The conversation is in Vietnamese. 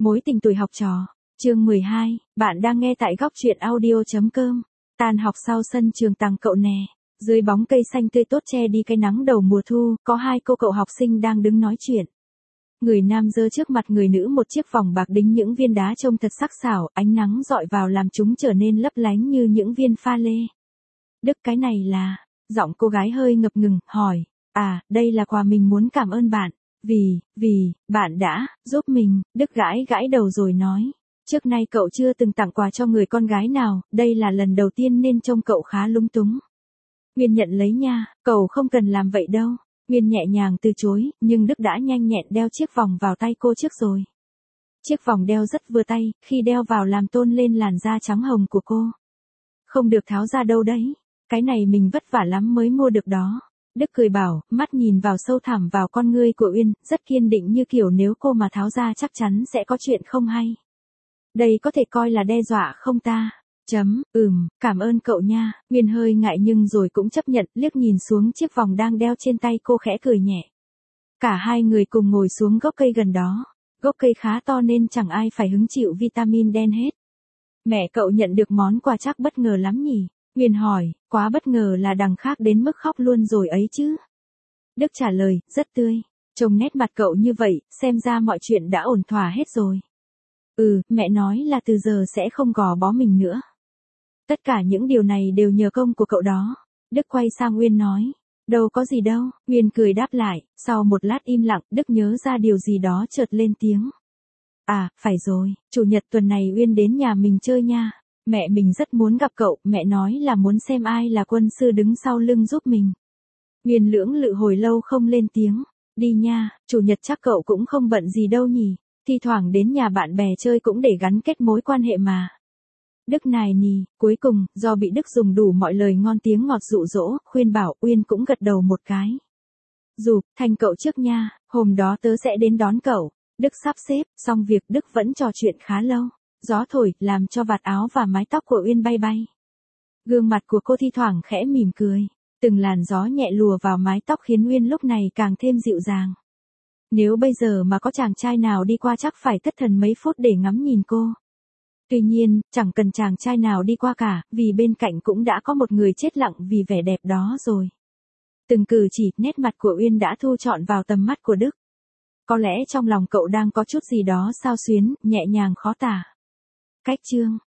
Mối tình tuổi học trò, chương 12, bạn đang nghe tại góc truyện audio.com. Tan học sau sân trường Tàng Cậu nè, dưới bóng cây xanh tươi tốt che đi cái nắng đầu mùa thu, có hai cô cậu học sinh đang đứng nói chuyện. Người nam giơ trước mặt người nữ một chiếc vòng bạc đính những viên đá trông thật sắc sảo, ánh nắng dọi vào làm chúng trở nên lấp lánh như những viên pha lê. Đức, cái này là, giọng cô gái hơi ngập ngừng, hỏi, à, đây là quà mình muốn cảm ơn bạn. Vì, bạn đã, giúp mình. Đức gãi gãi đầu rồi nói. Trước nay cậu chưa từng tặng quà cho người con gái nào, đây là lần đầu tiên nên trông cậu khá lúng túng. Nguyên nhận lấy nha, cậu không cần làm vậy đâu. Nguyên nhẹ nhàng từ chối, nhưng Đức đã nhanh nhẹn đeo chiếc vòng vào tay cô trước rồi. Chiếc vòng đeo rất vừa tay, khi đeo vào làm tôn lên làn da trắng hồng của cô. Không được tháo ra đâu đấy, cái này mình vất vả lắm mới mua được đó. Đức cười bảo, mắt nhìn vào sâu thẳm vào con ngươi của Uyên, rất kiên định như kiểu nếu cô mà tháo ra chắc chắn sẽ có chuyện không hay. Đây có thể coi là đe dọa không ta? Cảm ơn cậu nha. Uyên hơi ngại nhưng rồi cũng chấp nhận, liếc nhìn xuống chiếc vòng đang đeo trên tay cô khẽ cười nhẹ. Cả hai người cùng ngồi xuống gốc cây gần đó. Gốc cây khá to nên chẳng ai phải hứng chịu vitamin đen hết. Mẹ cậu nhận được món quà chắc bất ngờ lắm nhỉ? Nguyên hỏi, quá bất ngờ là đằng khác đến mức khóc luôn rồi ấy chứ. Đức trả lời, rất tươi. Trông nét mặt cậu như vậy, xem ra mọi chuyện đã ổn thỏa hết rồi. Mẹ nói là từ giờ sẽ không gò bó mình nữa. Tất cả những điều này đều nhờ công của cậu đó. Đức quay sang Nguyên nói, đâu có gì đâu. Nguyên cười đáp lại, sau một lát im lặng, Đức nhớ ra điều gì đó chợt lên tiếng. À, phải rồi, chủ nhật tuần này Uyên đến nhà mình chơi nha. Mẹ mình rất muốn gặp cậu, mẹ nói là muốn xem ai là quân sư đứng sau lưng giúp mình. Uyên lưỡng lự hồi lâu không lên tiếng. Đi nha, chủ nhật chắc cậu cũng không bận gì đâu nhỉ. Thi thoảng đến nhà bạn bè chơi cũng để gắn kết mối quan hệ mà. Đức này nì, cuối cùng, do bị Đức dùng đủ mọi lời ngon tiếng ngọt dụ dỗ, khuyên bảo, Uyên cũng gật đầu một cái. Thành cậu trước nha, hôm đó tớ sẽ đến đón cậu. Đức sắp xếp, xong việc Đức vẫn trò chuyện khá lâu. Gió thổi, làm cho vạt áo và mái tóc của Uyên bay bay. Gương mặt của cô thi thoảng khẽ mỉm cười. Từng làn gió nhẹ lùa vào mái tóc khiến Uyên lúc này càng thêm dịu dàng. Nếu bây giờ mà có chàng trai nào đi qua chắc phải thất thần mấy phút để ngắm nhìn cô. Tuy nhiên, chẳng cần chàng trai nào đi qua cả, vì bên cạnh cũng đã có một người chết lặng vì vẻ đẹp đó rồi. Từng cử chỉ, nét mặt của Uyên đã thu trọn vào tầm mắt của Đức. Có lẽ trong lòng cậu đang có chút gì đó xao xuyến, nhẹ nhàng khó tả. Cách chương